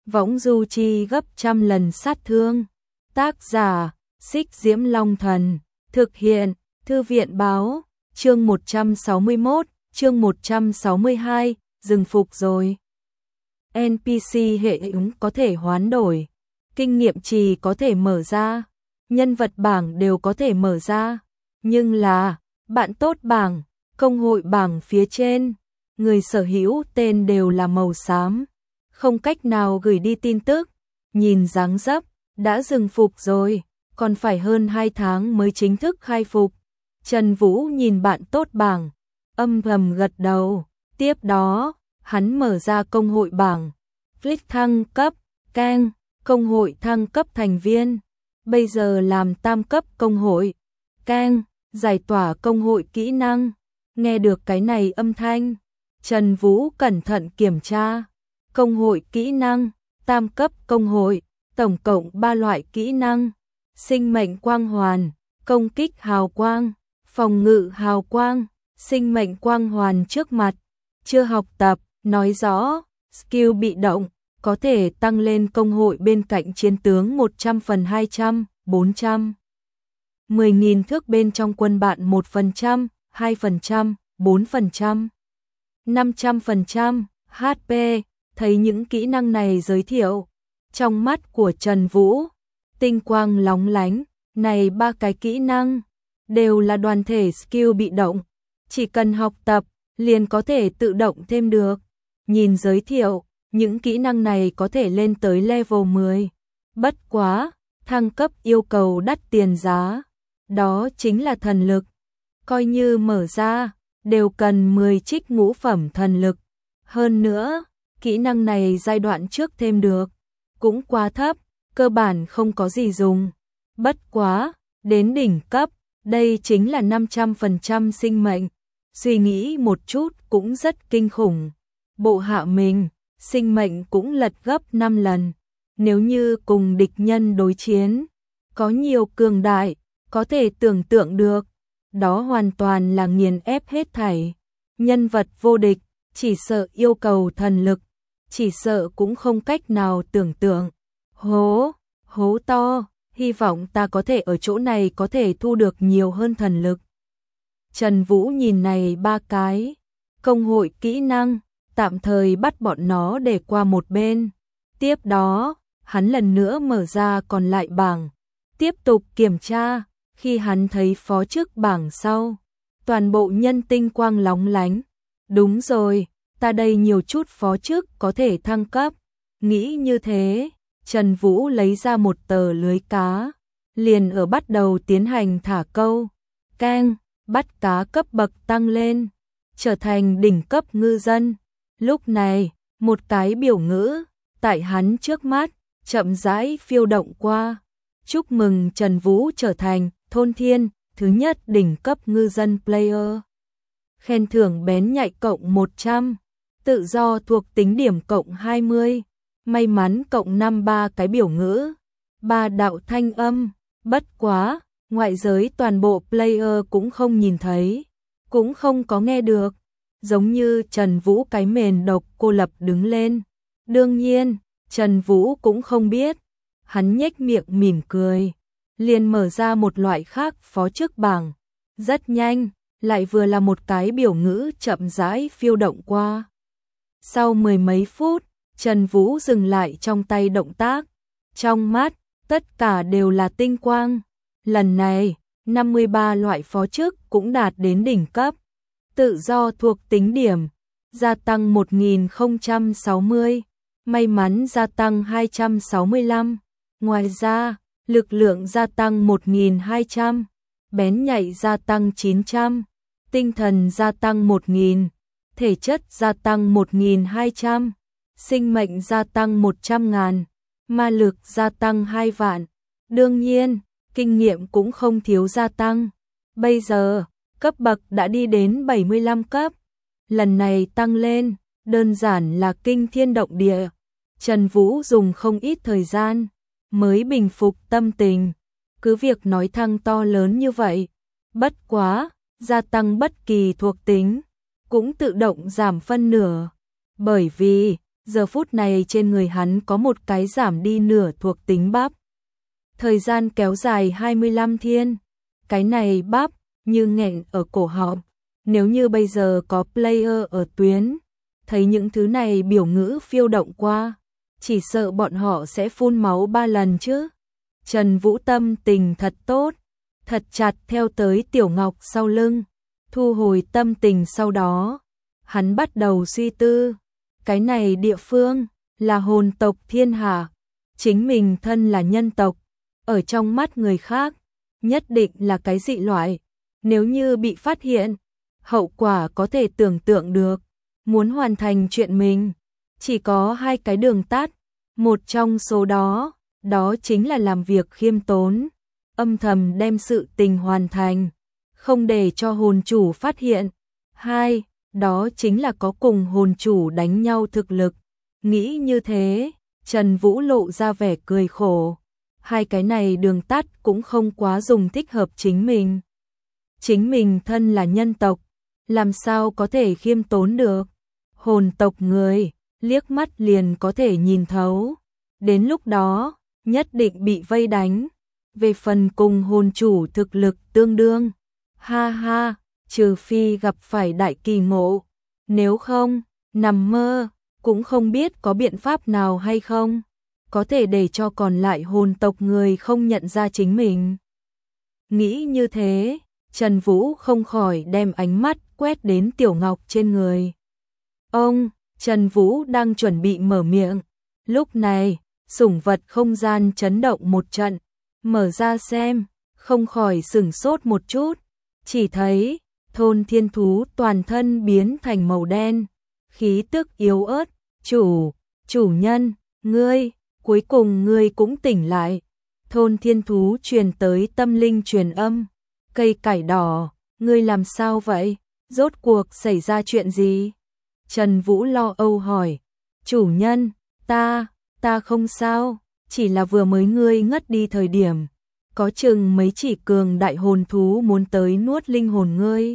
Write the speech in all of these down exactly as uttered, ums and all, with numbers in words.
võng du chi gấp trăm lần sát thương. Tác giả, Xích Diễm Long Thần. Thực hiện, Thư viện báo. Chương một trăm sáu mươi mốt, chương một trăm sáu mươi hai, dừng phục rồi. en pê xê hệ ứng có thể hoán đổi, kinh nghiệm trì có thể mở ra, nhân vật bảng đều có thể mở ra, nhưng là bạn tốt bảng, công hội bảng phía trên, người sở hữu tên đều là màu xám, không cách nào gửi đi tin tức. Nhìn dáng dấp đã dừng phục rồi, còn phải hơn hai tháng mới chính thức khai phục. Trần Vũ nhìn bạn tốt bảng, âm thầm gật đầu. Tiếp đó, hắn mở ra công hội bảng, click thăng cấp, keng, công hội thăng cấp thành viên. Bây giờ làm tam cấp công hội, keng, giải tỏa công hội kỹ năng. Nghe được cái này âm thanh, Trần Vũ cẩn thận kiểm tra. Công hội kỹ năng, tam cấp công hội, tổng cộng ba loại kỹ năng. Sinh mệnh quang hoàn, công kích hào quang, phòng ngự hào quang. Sinh mệnh quang hoàn trước mặt, chưa học tập, nói rõ, skill bị động, có thể tăng lên công hội bên cạnh chiến tướng một trăm phần hai trăm, bốn trăm. mười nghìn thước bên trong quân bạn một phần trăm, hai phần trăm, bốn phần trăm, năm trăm phần trăm, hát pê. Thấy những kỹ năng này giới thiệu, trong mắt của Trần Vũ, tinh quang lóng lánh. Này ba cái kỹ năng, đều là đoàn thể skill bị động. Chỉ cần học tập, liền có thể tự động thêm được. Nhìn giới thiệu, những kỹ năng này có thể lên tới level mười. Bất quá, thăng cấp yêu cầu đắt tiền giá. Đó chính là thần lực. Coi như mở ra, đều cần mười trích ngũ phẩm thần lực. Hơn nữa, kỹ năng này giai đoạn trước thêm được, cũng quá thấp, cơ bản không có gì dùng. Bất quá, đến đỉnh cấp, đây chính là năm trăm phần trăm sinh mệnh. Suy nghĩ một chút cũng rất kinh khủng. Bộ hạ mình, sinh mệnh cũng lật gấp năm lần. Nếu như cùng địch nhân đối chiến, có nhiều cường đại, có thể tưởng tượng được. Đó hoàn toàn là nghiền ép hết thảy. Nhân vật vô địch, chỉ sợ yêu cầu thần lực, chỉ sợ cũng không cách nào tưởng tượng. Hố, hố to, hy vọng ta có thể ở chỗ này có thể thu được nhiều hơn thần lực. Trần Vũ nhìn này ba cái công hội kỹ năng, tạm thời bắt bọn nó để qua một bên. Tiếp đó, hắn lần nữa mở ra còn lại bảng, tiếp tục kiểm tra. Khi hắn thấy phó chức bảng sau, toàn bộ nhân tinh quang lóng lánh. Đúng rồi, ta đây nhiều chút phó chức có thể thăng cấp. Nghĩ như thế, Trần Vũ lấy ra một tờ lưới cá, liền ở bắt đầu tiến hành thả câu. Keng, bắt cá cấp bậc tăng lên, trở thành đỉnh cấp ngư dân. Lúc này, một cái biểu ngữ tại hắn trước mắt chậm rãi phiêu động qua. Chúc mừng Trần Vũ trở thành thôn thiên thứ nhất đỉnh cấp ngư dân player. Khen thưởng bén nhạy cộng một trăm, tự do thuộc tính điểm cộng hai mươi, may mắn cộng năm. Ba cái biểu ngữ, ba đạo thanh âm. Bất quá, ngoại giới toàn bộ player cũng không nhìn thấy, cũng không có nghe được, giống như Trần Vũ cái mền độc cô lập đứng lên. Đương nhiên, Trần Vũ cũng không biết. Hắn nhếch miệng mỉm cười, liền mở ra một loại khác phó chức bảng. Rất nhanh, lại vừa là một cái biểu ngữ chậm rãi phiêu động qua. Sau mười mấy phút, Trần Vũ dừng lại trong tay động tác. Trong mắt, tất cả đều là tinh quang. Lần này, năm mươi ba loại phó chức cũng đạt đến đỉnh cấp. Tự do thuộc tính điểm, gia tăng một nghìn không trăm sáu mươi, may mắn gia tăng hai trăm sáu mươi lăm. Ngoài ra, lực lượng gia tăng một nghìn hai trăm, bén nhạy gia tăng chín trăm, tinh thần gia tăng một nghìn, thể chất gia tăng một nghìn hai trăm, sinh mệnh gia tăng một trăm ngàn, ma lực gia tăng hai vạn. Đương nhiên, kinh nghiệm cũng không thiếu gia tăng. Bây giờ, cấp bậc đã đi đến bảy mươi lăm cấp. Lần này tăng lên, đơn giản là kinh thiên động địa. Trần Vũ dùng không ít thời gian mới bình phục tâm tình. Cứ việc nói thăng to lớn như vậy, bất quá, gia tăng bất kỳ thuộc tính, cũng tự động giảm phân nửa. Bởi vì, giờ phút này trên người hắn có một cái giảm đi nửa thuộc tính bắp. Thời gian kéo dài hai mươi lăm thiên, cái này bắp như nghẹn ở cổ họng. Nếu như bây giờ có player ở tuyến, thấy những thứ này biểu ngữ phiêu động qua, chỉ sợ bọn họ sẽ phun máu ba lần chứ. Trần Vũ tâm tình thật tốt, thật chặt theo tới Tiểu Ngọc sau lưng, thu hồi tâm tình sau đó. Hắn bắt đầu suy tư, cái này địa phương là hồn tộc thiên hạ, chính mình thân là nhân tộc, ở trong mắt người khác, nhất định là cái dị loại. Nếu như bị phát hiện, hậu quả có thể tưởng tượng được. Muốn hoàn thành chuyện mình, chỉ có hai cái đường tắt, một trong số đó, đó chính là làm việc khiêm tốn, âm thầm đem sự tình hoàn thành, không để cho hồn chủ phát hiện. Hai, đó chính là có cùng hồn chủ đánh nhau thực lực. Nghĩ như thế, Trần Vũ lộ ra vẻ cười khổ. Hai cái này đường tắt cũng không quá dùng thích hợp chính mình. Chính mình thân là nhân tộc, làm sao có thể khiêm tốn được. Hồn tộc người, liếc mắt liền có thể nhìn thấu. Đến lúc đó, nhất định bị vây đánh. Về phần cùng hồn chủ thực lực tương đương, ha ha, trừ phi gặp phải đại kỳ ngộ. Nếu không, nằm mơ, cũng không biết có biện pháp nào hay không, có thể để cho còn lại hồn tộc người không nhận ra chính mình. Nghĩ như thế, Trần Vũ không khỏi đem ánh mắt quét đến Tiểu Ngọc trên người. Ông, Trần Vũ đang chuẩn bị mở miệng. Lúc này, sủng vật không gian chấn động một trận, mở ra xem, không khỏi sửng sốt một chút. Chỉ thấy, thôn thiên thú toàn thân biến thành màu đen, khí tức yếu ớt. Chủ, chủ nhân, ngươi, cuối cùng ngươi cũng tỉnh lại. Thôn thiên thú truyền tới tâm linh truyền âm. Cây cải đỏ, ngươi làm sao vậy? Rốt cuộc xảy ra chuyện gì? Trần Vũ lo âu hỏi. Chủ nhân, ta, ta không sao, chỉ là vừa mới ngươi ngất đi thời điểm, có chừng mấy chỉ cường đại hồn thú muốn tới nuốt linh hồn ngươi.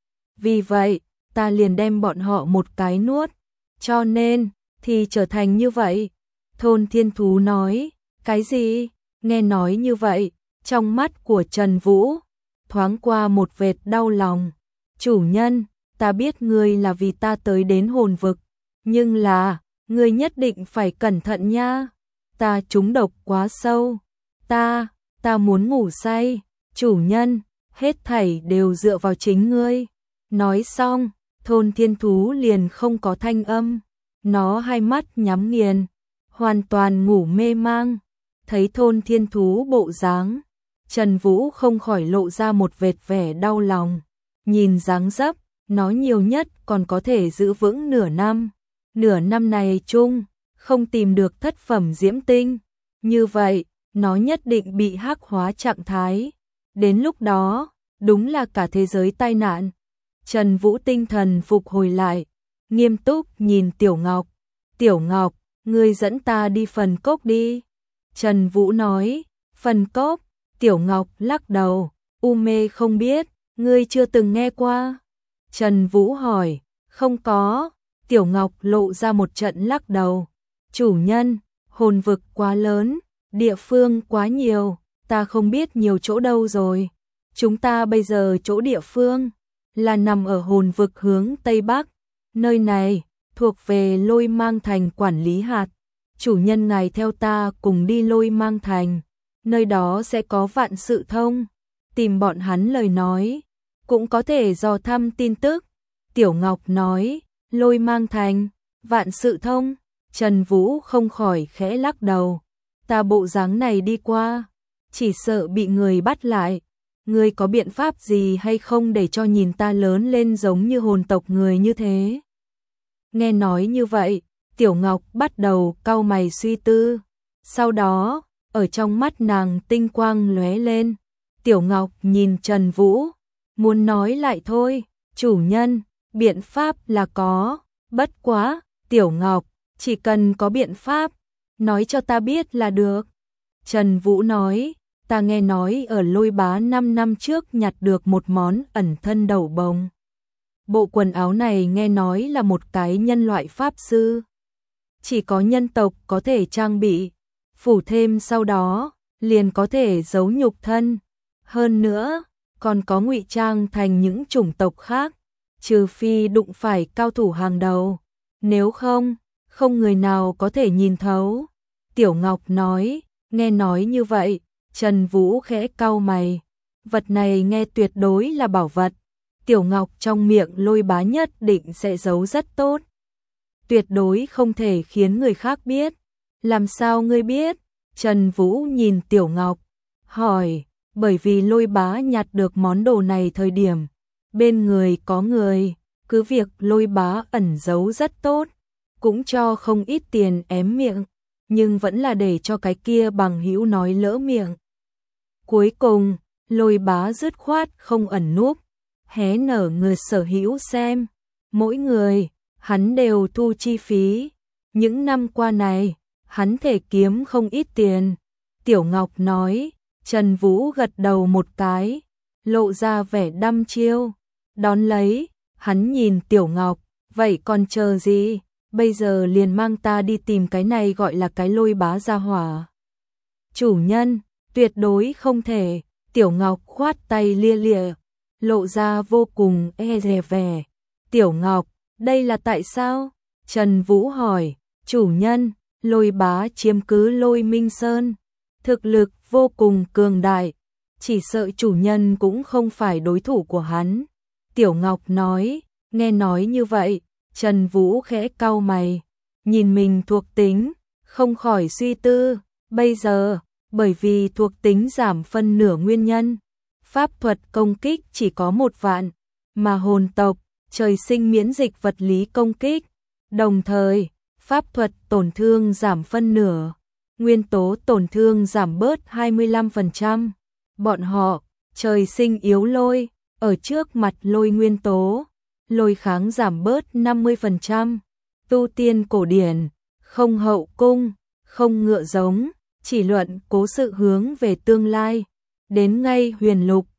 Vì vậy, ta liền đem bọn họ một cái nuốt, cho nên, thì trở thành như vậy. Thôn thiên thú nói. Cái gì? Nghe nói như vậy, trong mắt của Trần Vũ thoáng qua một vệt đau lòng. Chủ nhân, ta biết ngươi là vì ta tới đến hồn vực, nhưng là, ngươi nhất định phải cẩn thận nha. Ta trúng độc quá sâu. Ta, ta muốn ngủ say. Chủ nhân, hết thảy đều dựa vào chính ngươi. Nói xong, thôn thiên thú liền không có thanh âm. Nó hai mắt nhắm nghiền, hoàn toàn ngủ mê mang. Thấy thôn thiên thú bộ dáng, Trần Vũ không khỏi lộ ra một vệt vẻ đau lòng. Nhìn dáng dấp, nó nhiều nhất còn có thể giữ vững nửa năm. Nửa năm này chung, không tìm được thất phẩm diễm tinh. Như vậy, nó nhất định bị hắc hóa trạng thái. Đến lúc đó, đúng là cả thế giới tai nạn. Trần Vũ tinh thần phục hồi lại, nghiêm túc nhìn Tiểu Ngọc. Tiểu Ngọc, ngươi dẫn ta đi phần cốc đi. Trần Vũ nói. Phần cốc? Tiểu Ngọc lắc đầu. U mê không biết, ngươi chưa từng nghe qua. Trần Vũ hỏi. Không có. Tiểu Ngọc lộ ra một trận lắc đầu. Chủ nhân, hồn vực quá lớn, địa phương quá nhiều, ta không biết nhiều chỗ đâu rồi. Chúng ta bây giờ chỗ địa phương là nằm ở hồn vực hướng Tây Bắc. Nơi này thuộc về Lôi Mang Thành quản lý hạt. Chủ nhân ngài theo ta cùng đi Lôi Mang Thành. Nơi đó sẽ có vạn sự thông. Tìm bọn hắn lời nói, cũng có thể dò thăm tin tức. Tiểu Ngọc nói. Lôi Mang Thành, vạn sự thông. Trần Vũ không khỏi khẽ lắc đầu. Ta bộ dáng này đi qua, chỉ sợ bị người bắt lại. Ngươi có biện pháp gì hay không để cho nhìn ta lớn lên giống như hồn tộc người như thế? Nghe nói như vậy, Tiểu Ngọc bắt đầu cau mày suy tư. Sau đó, ở trong mắt nàng tinh quang lóe lên. Tiểu Ngọc nhìn Trần Vũ, muốn nói lại thôi. Chủ nhân, biện pháp là có, bất quá, Tiểu Ngọc, chỉ cần có biện pháp, nói cho ta biết là được. Trần Vũ nói. Ta nghe nói ở Lôi Bá năm năm trước nhặt được một món ẩn thân đầu bồng. Bộ quần áo này nghe nói là một cái nhân loại pháp sư. chỉ có nhân tộc có thể trang bị, phủ thêm sau đó, liền có thể giấu nhục thân. Hơn nữa, còn có ngụy trang thành những chủng tộc khác, trừ phi đụng phải cao thủ hàng đầu, nếu không, không người nào có thể nhìn thấu. Tiểu Ngọc nói, nghe nói như vậy, Trần Vũ khẽ cau mày, vật này nghe tuyệt đối là bảo vật, Tiểu Ngọc trong miệng Lôi Bá nhất định sẽ giấu rất tốt, tuyệt đối không thể khiến người khác biết. Làm sao ngươi biết? Trần Vũ nhìn Tiểu Ngọc, hỏi, bởi vì Lôi Bá nhặt được món đồ này thời điểm, bên người có người, cứ việc Lôi Bá ẩn giấu rất tốt, cũng cho không ít tiền ém miệng, nhưng vẫn là để cho cái kia bằng hữu nói lỡ miệng. Cuối cùng, Lôi Bá dứt khoát không ẩn núp, hé nở người sở hữu xem, mỗi người, hắn đều thu chi phí, những năm qua này, hắn thể kiếm không ít tiền. Tiểu Ngọc nói, Trần Vũ gật đầu một cái, lộ ra vẻ đăm chiêu, đón lấy, hắn nhìn Tiểu Ngọc, vậy còn chờ gì, bây giờ liền mang ta đi tìm cái này gọi là cái Lôi Bá gia hỏa. Chủ nhân, tuyệt đối không thể, Tiểu Ngọc khoát tay lia lịa, lộ ra vô cùng e dè vẻ. Tiểu Ngọc, đây là tại sao? Trần Vũ hỏi, chủ nhân, Lôi Bá chiếm cứ Lôi Minh Sơn, thực lực vô cùng cường đại, chỉ sợ chủ nhân cũng không phải đối thủ của hắn. Tiểu Ngọc nói, nghe nói như vậy, Trần Vũ khẽ cau mày, nhìn mình thuộc tính, không khỏi suy tư, bây giờ, bởi vì thuộc tính giảm phân nửa nguyên nhân, pháp thuật công kích chỉ có một vạn, mà hồn tộc, trời sinh miễn dịch vật lý công kích, đồng thời, pháp thuật tổn thương giảm phân nửa, nguyên tố tổn thương giảm bớt hai mươi lăm phần trăm, bọn họ, trời sinh yếu lôi, ở trước mặt lôi nguyên tố, lôi kháng giảm bớt năm mươi phần trăm, tu tiên cổ điển, không hậu cung, không ngựa giống, chỉ luận cố sự hướng về tương lai, đến ngay huyền lục,